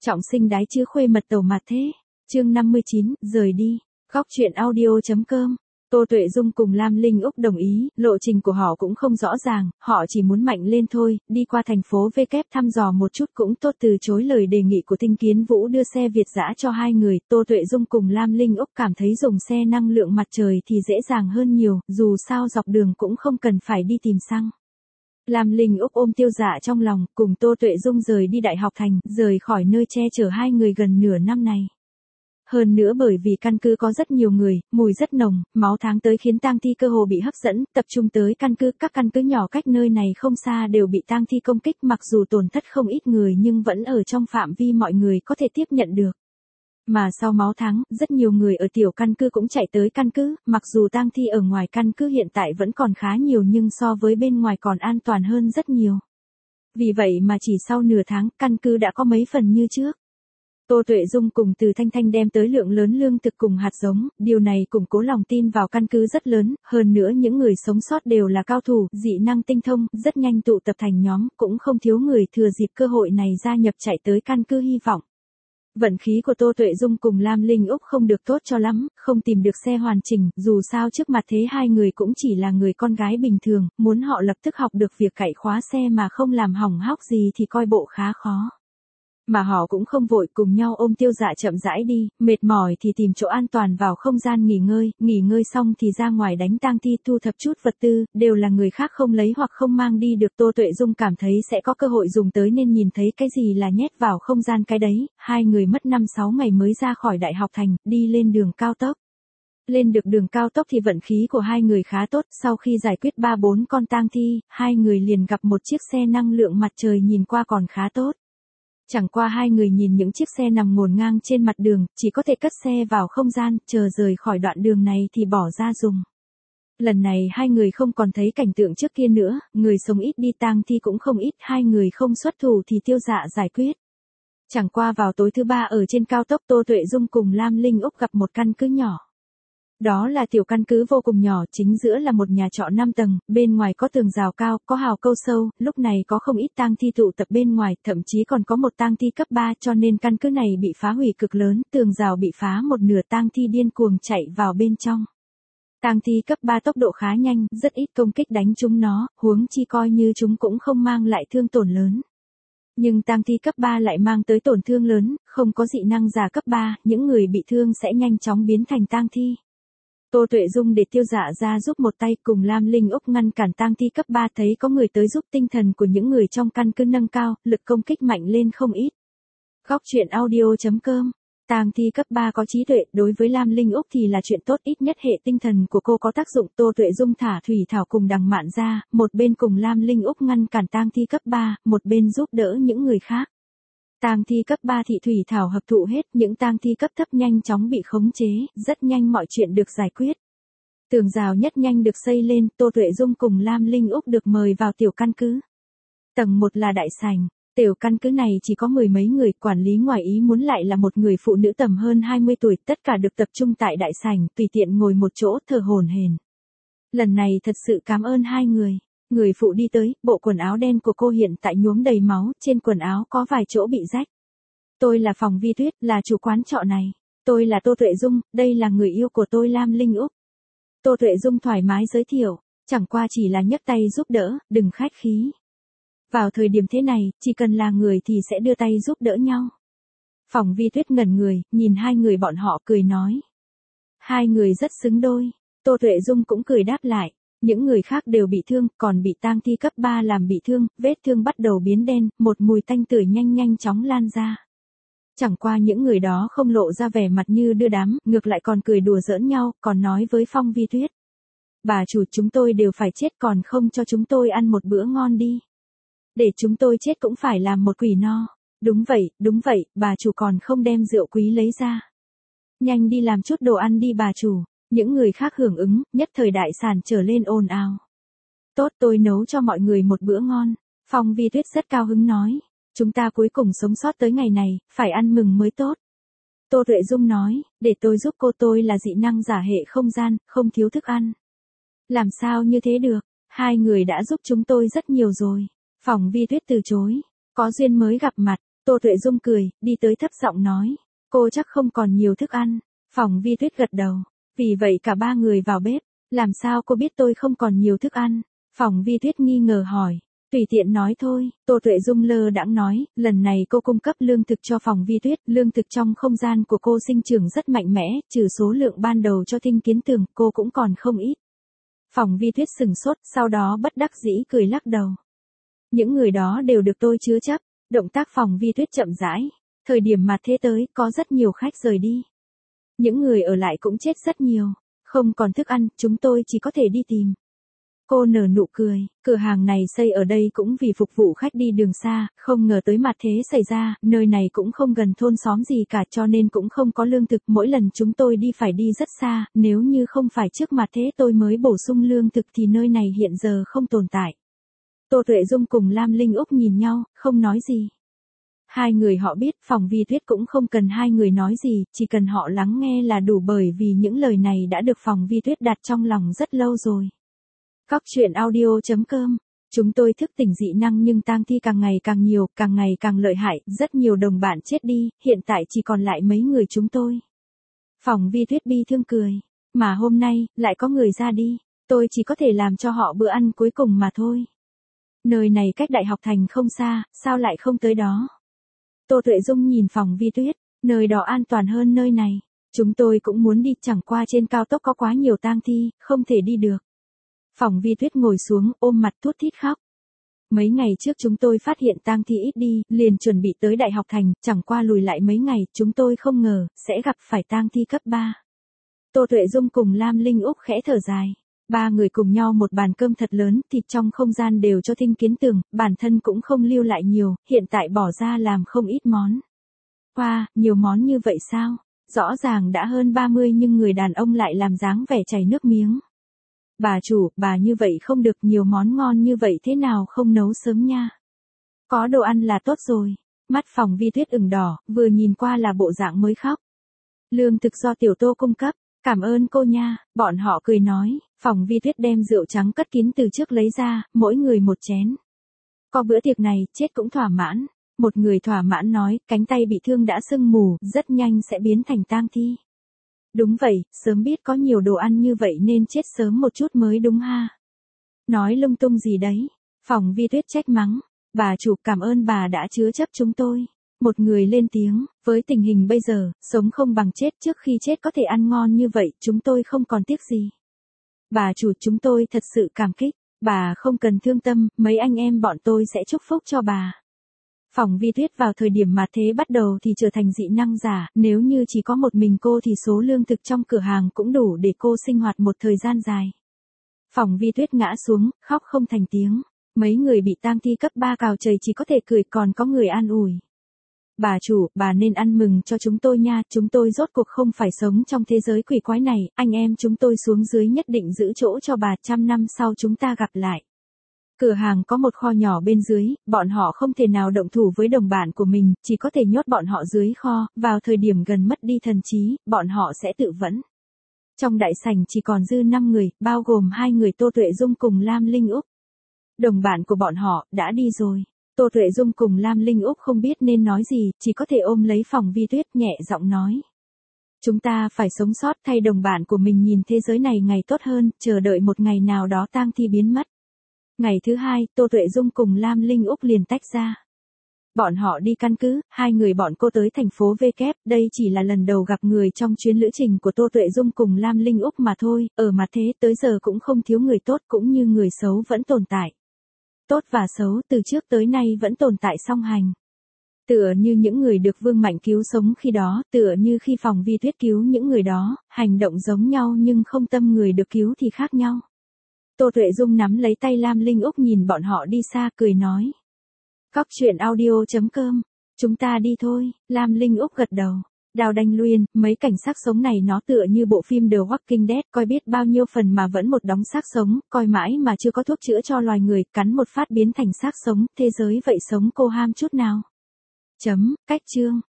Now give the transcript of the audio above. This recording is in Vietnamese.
Trọng sinh đái chữ khuê mật tàu mặt thế. Chương 59, rời đi. Góc truyện audio.com. Tô Tuệ Dung cùng Lam Linh Úc đồng ý, lộ trình của họ cũng không rõ ràng, họ chỉ muốn mạnh lên thôi, đi qua thành phố V kép thăm dò một chút cũng tốt. Từ chối lời đề nghị của Tinh Kiến Vũ đưa xe Việt dã cho hai người, Tô Tuệ Dung cùng Lam Linh Úc cảm thấy dùng xe năng lượng mặt trời thì dễ dàng hơn nhiều, dù sao dọc đường cũng không cần phải đi tìm xăng. Lam Linh Úc ôm Tiêu Dạ trong lòng, cùng Tô Tuệ Dung rời đi Đại học Thành, rời khỏi nơi che chở hai người gần nửa năm này. Hơn nữa bởi vì căn cứ có rất nhiều người, mùi rất nồng, máu tháng tới khiến tang thi cơ hồ bị hấp dẫn, tập trung tới căn cứ. Các căn cứ nhỏ cách nơi này không xa đều bị tang thi công kích, mặc dù tổn thất không ít người nhưng vẫn ở trong phạm vi mọi người có thể tiếp nhận được. Mà sau máu tháng, rất nhiều người ở tiểu căn cứ cũng chạy tới căn cứ, mặc dù tang thi ở ngoài căn cứ hiện tại vẫn còn khá nhiều nhưng so với bên ngoài còn an toàn hơn rất nhiều. Vì vậy mà chỉ sau nửa tháng, căn cứ đã có mấy phần như trước. Tô Tuệ Dung cùng Từ Thanh Thanh đem tới lượng lớn lương thực cùng hạt giống, điều này củng cố lòng tin vào căn cứ rất lớn, hơn nữa những người sống sót đều là cao thủ, dị năng tinh thông, rất nhanh tụ tập thành nhóm, cũng không thiếu người thừa dịp cơ hội này gia nhập chạy tới căn cứ hy vọng. Vận khí của Tô Tuệ Dung cùng Lam Linh Úc không được tốt cho lắm, không tìm được xe hoàn chỉnh, dù sao trước mặt thế hai người cũng chỉ là người con gái bình thường, muốn họ lập tức học được việc cạy khóa xe mà không làm hỏng hóc gì thì coi bộ khá khó. Mà họ cũng không vội, cùng nhau ôm Tiêu Dạ chậm rãi đi, mệt mỏi thì tìm chỗ an toàn vào không gian nghỉ ngơi xong thì ra ngoài đánh tang thi, thu thập chút vật tư, đều là người khác không lấy hoặc không mang đi được. Tô Tuệ Dung cảm thấy sẽ có cơ hội dùng tới nên nhìn thấy cái gì là nhét vào không gian cái đấy, hai người mất 5-6 ngày mới ra khỏi Đại học Thành, đi lên đường cao tốc. Lên được đường cao tốc thì vận khí của hai người khá tốt, sau khi giải quyết 3-4 con tang thi, hai người liền gặp một chiếc xe năng lượng mặt trời nhìn qua còn khá tốt. Chẳng qua hai người nhìn những chiếc xe nằm ngổn ngang trên mặt đường, chỉ có thể cất xe vào không gian, chờ rời khỏi đoạn đường này thì bỏ ra dùng. Lần này hai người không còn thấy cảnh tượng trước kia nữa, người sống ít đi tang thi cũng không ít, hai người không xuất thủ thì Tiêu Dạ giải quyết. Chẳng qua vào tối thứ ba ở trên cao tốc, Tô Tuệ Dung cùng Lam Linh Úc gặp một căn cứ nhỏ. Đó là tiểu căn cứ vô cùng nhỏ, chính giữa là một nhà trọ 5 tầng, bên ngoài có tường rào cao, có hào câu sâu, lúc này có không ít tang thi tụ tập bên ngoài, thậm chí còn có một tang thi cấp 3, cho nên căn cứ này bị phá hủy cực lớn, tường rào bị phá một nửa, tang thi điên cuồng chạy vào bên trong. Tang thi cấp 3 tốc độ khá nhanh, rất ít công kích đánh chúng nó, huống chi coi như chúng cũng không mang lại thương tổn lớn. Nhưng tang thi cấp 3 lại mang tới tổn thương lớn, không có dị năng giả cấp 3, những người bị thương sẽ nhanh chóng biến thành tang thi. Tô Tuệ Dung để Tiêu Dạ ra giúp một tay, cùng Lam Linh Úc ngăn cản tang thi cấp 3, thấy có người tới giúp tinh thần của những người trong căn cứ nâng cao, lực công kích mạnh lên không ít. Góc truyện audio.com. Tang thi cấp 3 có trí tuệ, đối với Lam Linh Úc thì là chuyện tốt, ít nhất hệ tinh thần của cô có tác dụng. Tô Tuệ Dung thả Thủy Thảo cùng Đằng Mạn ra, một bên cùng Lam Linh Úc ngăn cản tang thi cấp 3, một bên giúp đỡ những người khác. Tang thi cấp 3 thị Thủy Thảo hấp thụ hết, những tang thi cấp thấp nhanh chóng bị khống chế, rất nhanh mọi chuyện được giải quyết. Tường rào nhất nhanh được xây lên, Tô Tuệ Dung cùng Lam Linh Úc được mời vào tiểu căn cứ. Tầng 1 là đại sảnh, tiểu căn cứ này chỉ có 10 mấy người, quản lý ngoài ý muốn lại là một người phụ nữ tầm hơn 20 tuổi, tất cả được tập trung tại đại sảnh, tùy tiện ngồi một chỗ, thở hổn hển. Lần này thật sự cảm ơn hai người. Người phụ đi tới, bộ quần áo đen của cô hiện tại nhuốm đầy máu, trên quần áo có vài chỗ bị rách. Tôi là Phòng Vi Tuyết, là chủ quán trọ này. Tôi là Tô Tuệ Dung, đây là người yêu của tôi Lam Linh Úc. Tô Tuệ Dung thoải mái giới thiệu, chẳng qua chỉ là nhấc tay giúp đỡ, đừng khách khí. Vào thời điểm thế này, chỉ cần là người thì sẽ đưa tay giúp đỡ nhau. Phòng Vi Tuyết ngẩn người, nhìn hai người bọn họ cười nói. Hai người rất xứng đôi, Tô Tuệ Dung cũng cười đáp lại. Những người khác đều bị thương, còn bị tang thi cấp 3 làm bị thương, vết thương bắt đầu biến đen, một mùi tanh tưởi nhanh chóng lan ra. Chẳng qua những người đó không lộ ra vẻ mặt như đưa đám, ngược lại còn cười đùa giỡn nhau, còn nói với Phong Vi Tuyết. Bà chủ, chúng tôi đều phải chết, còn không cho chúng tôi ăn một bữa ngon đi. Để chúng tôi chết cũng phải làm một quỷ no. Đúng vậy, bà chủ còn không đem rượu quý lấy ra. Nhanh đi làm chút đồ ăn đi bà chủ. Những người khác hưởng ứng, nhất thời đại sảnh trở lên ồn ào. Tốt, tôi nấu cho mọi người một bữa ngon. Phong Vi Tuyết rất cao hứng nói. Chúng ta cuối cùng sống sót tới ngày này, phải ăn mừng mới tốt. Tô Tuệ Dung nói, để tôi giúp cô, tôi là dị năng giả hệ không gian, không thiếu thức ăn. Làm sao như thế được, hai người đã giúp chúng tôi rất nhiều rồi. Phong Vi Tuyết từ chối, có duyên mới gặp mặt, Tô Tuệ Dung cười, đi tới thấp giọng nói. Cô chắc không còn nhiều thức ăn. Phòng Vi Tuyết gật đầu. Vì vậy cả ba người vào bếp. Làm sao cô biết tôi không còn nhiều thức ăn? Phòng Vi Tuyết nghi ngờ hỏi. Tùy tiện nói thôi, Tô Tuệ Dung lơ đãng nói, lần này cô cung cấp lương thực cho Phòng Vi Tuyết, lương thực trong không gian của cô sinh trưởng rất mạnh mẽ, trừ số lượng ban đầu cho Thinh Kiến Tường, cô cũng còn không ít. Phòng Vi Tuyết sừng sốt, sau đó bất đắc dĩ cười lắc đầu. Những người đó đều được tôi chứa chấp, động tác Phòng Vi Tuyết chậm rãi. Thời điểm mà thế tới, có rất nhiều khách rời đi. Những người ở lại cũng chết rất nhiều, không còn thức ăn, chúng tôi chỉ có thể đi tìm. Cô nở nụ cười, cửa hàng này xây ở đây cũng vì phục vụ khách đi đường xa, không ngờ tới mặt thế xảy ra, nơi này cũng không gần thôn xóm gì cả cho nên cũng không có lương thực, mỗi lần chúng tôi đi phải đi rất xa, nếu như không phải trước mặt thế tôi mới bổ sung lương thực thì nơi này hiện giờ không tồn tại. Tô Tuệ Dung cùng Lam Linh Úc nhìn nhau, không nói gì. Hai người họ biết Phòng Vi Tuyết cũng không cần hai người nói gì, chỉ cần họ lắng nghe là đủ bởi vì những lời này đã được Phòng Vi Tuyết đặt trong lòng rất lâu rồi. Cóc truyện audio.com. Chúng tôi thức tỉnh dị năng nhưng tang thi càng ngày càng nhiều, càng ngày càng lợi hại, rất nhiều đồng bạn chết đi, hiện tại chỉ còn lại mấy người chúng tôi. Phòng Vi Tuyết bi thương cười. Mà hôm nay, lại có người ra đi, tôi chỉ có thể làm cho họ bữa ăn cuối cùng mà thôi. Nơi này cách Đại học Thành không xa, sao lại không tới đó? Tô Tuệ Dung nhìn Phòng Vi Tuyết, nơi đó an toàn hơn nơi này. Chúng tôi cũng muốn đi, chẳng qua trên cao tốc có quá nhiều tang thi, không thể đi được. Phòng Vi Tuyết ngồi xuống, ôm mặt thút thít khóc. Mấy ngày trước chúng tôi phát hiện tang thi ít đi, liền chuẩn bị tới Đại học Thành, chẳng qua lùi lại mấy ngày, chúng tôi không ngờ, sẽ gặp phải tang thi cấp 3. Tô Tuệ Dung cùng Lam Linh Úc khẽ thở dài. Ba người cùng nhau một bàn cơm thật lớn, thịt trong không gian đều cho Thinh Kiến Tường, bản thân cũng không lưu lại nhiều, hiện tại bỏ ra làm không ít món. Wow, nhiều món như vậy sao? Rõ ràng đã hơn 30 nhưng người đàn ông lại làm dáng vẻ chảy nước miếng. Bà chủ, bà như vậy không được, nhiều món ngon như vậy thế nào không nấu sớm nha. Có đồ ăn là tốt rồi. Mắt Phòng Vi Tuyết ửng đỏ, vừa nhìn qua là bộ dạng mới khóc. Lương thực do Tiểu Tô cung cấp, cảm ơn cô nha, bọn họ cười nói. Phòng Vi Tuyết đem rượu trắng cất kín từ trước lấy ra, mỗi người một chén. Có bữa tiệc này, chết cũng thỏa mãn. Một người thỏa mãn nói, cánh tay bị thương đã sưng mù, rất nhanh sẽ biến thành tang thi. Đúng vậy, sớm biết có nhiều đồ ăn như vậy nên chết sớm một chút mới đúng ha. Nói lung tung gì đấy. Phòng Vi Tuyết trách mắng. Bà chủ, cảm ơn bà đã chứa chấp chúng tôi. Một người lên tiếng, với tình hình bây giờ, sống không bằng chết, trước khi chết có thể ăn ngon như vậy, chúng tôi không còn tiếc gì. Bà chủ, chúng tôi thật sự cảm kích. Bà không cần thương tâm, mấy anh em bọn tôi sẽ chúc phúc cho bà. Phòng Vi Tuyết vào thời điểm mà thế bắt đầu thì trở thành dị năng giả, nếu như chỉ có một mình cô thì số lương thực trong cửa hàng cũng đủ để cô sinh hoạt một thời gian dài. Phòng Vi Tuyết ngã xuống, khóc không thành tiếng. Mấy người bị tang thi cấp 3 cào chảy chỉ có thể cười, còn có người an ủi. Bà chủ, bà nên ăn mừng cho chúng tôi nha, chúng tôi rốt cuộc không phải sống trong thế giới quỷ quái này, anh em chúng tôi xuống dưới nhất định giữ chỗ cho bà, 100 năm sau chúng ta gặp lại. Cửa hàng có một kho nhỏ bên dưới, bọn họ không thể nào động thủ với đồng bạn của mình, chỉ có thể nhốt bọn họ dưới kho, vào thời điểm gần mất đi thần trí, bọn họ sẽ tự vẫn. Trong đại sảnh chỉ còn dư 5 người, bao gồm 2 người Tô Tuệ Dung cùng Lam Linh Úc. Đồng bạn của bọn họ, đã đi rồi. Tô Tuệ Dung cùng Lam Linh Úc không biết nên nói gì, chỉ có thể ôm lấy Phòng Vi Tuyết nhẹ giọng nói. Chúng ta phải sống sót, thay đồng bạn của mình nhìn thế giới này ngày tốt hơn, chờ đợi một ngày nào đó tang thi biến mất. Ngày thứ hai, Tô Tuệ Dung cùng Lam Linh Úc liền tách ra. Bọn họ đi căn cứ, hai người bọn cô tới thành phố V kép, đây chỉ là lần đầu gặp người trong chuyến lữ trình của Tô Tuệ Dung cùng Lam Linh Úc mà thôi, ở mặt thế tới giờ cũng không thiếu người tốt cũng như người xấu vẫn tồn tại. Tốt và xấu từ trước tới nay vẫn tồn tại song hành. Tựa như những người được Vương Mạnh cứu sống khi đó, tựa như khi Phòng Vi Tuyết cứu những người đó, hành động giống nhau nhưng không tâm người được cứu thì khác nhau. Tô Tuệ Dung nắm lấy tay Lam Linh Úc nhìn bọn họ đi xa cười nói. Cóc truyện audio.com. Chúng ta đi thôi, Lam Linh Úc gật đầu. Đào Đanh Luyên, mấy cảnh xác sống này nó tựa như bộ phim The Walking Dead, coi biết bao nhiêu phần mà vẫn một đống xác sống, coi mãi mà chưa có thuốc chữa cho loài người, cắn một phát biến thành xác sống, thế giới vậy sống cô ham chút nào. Cách chương.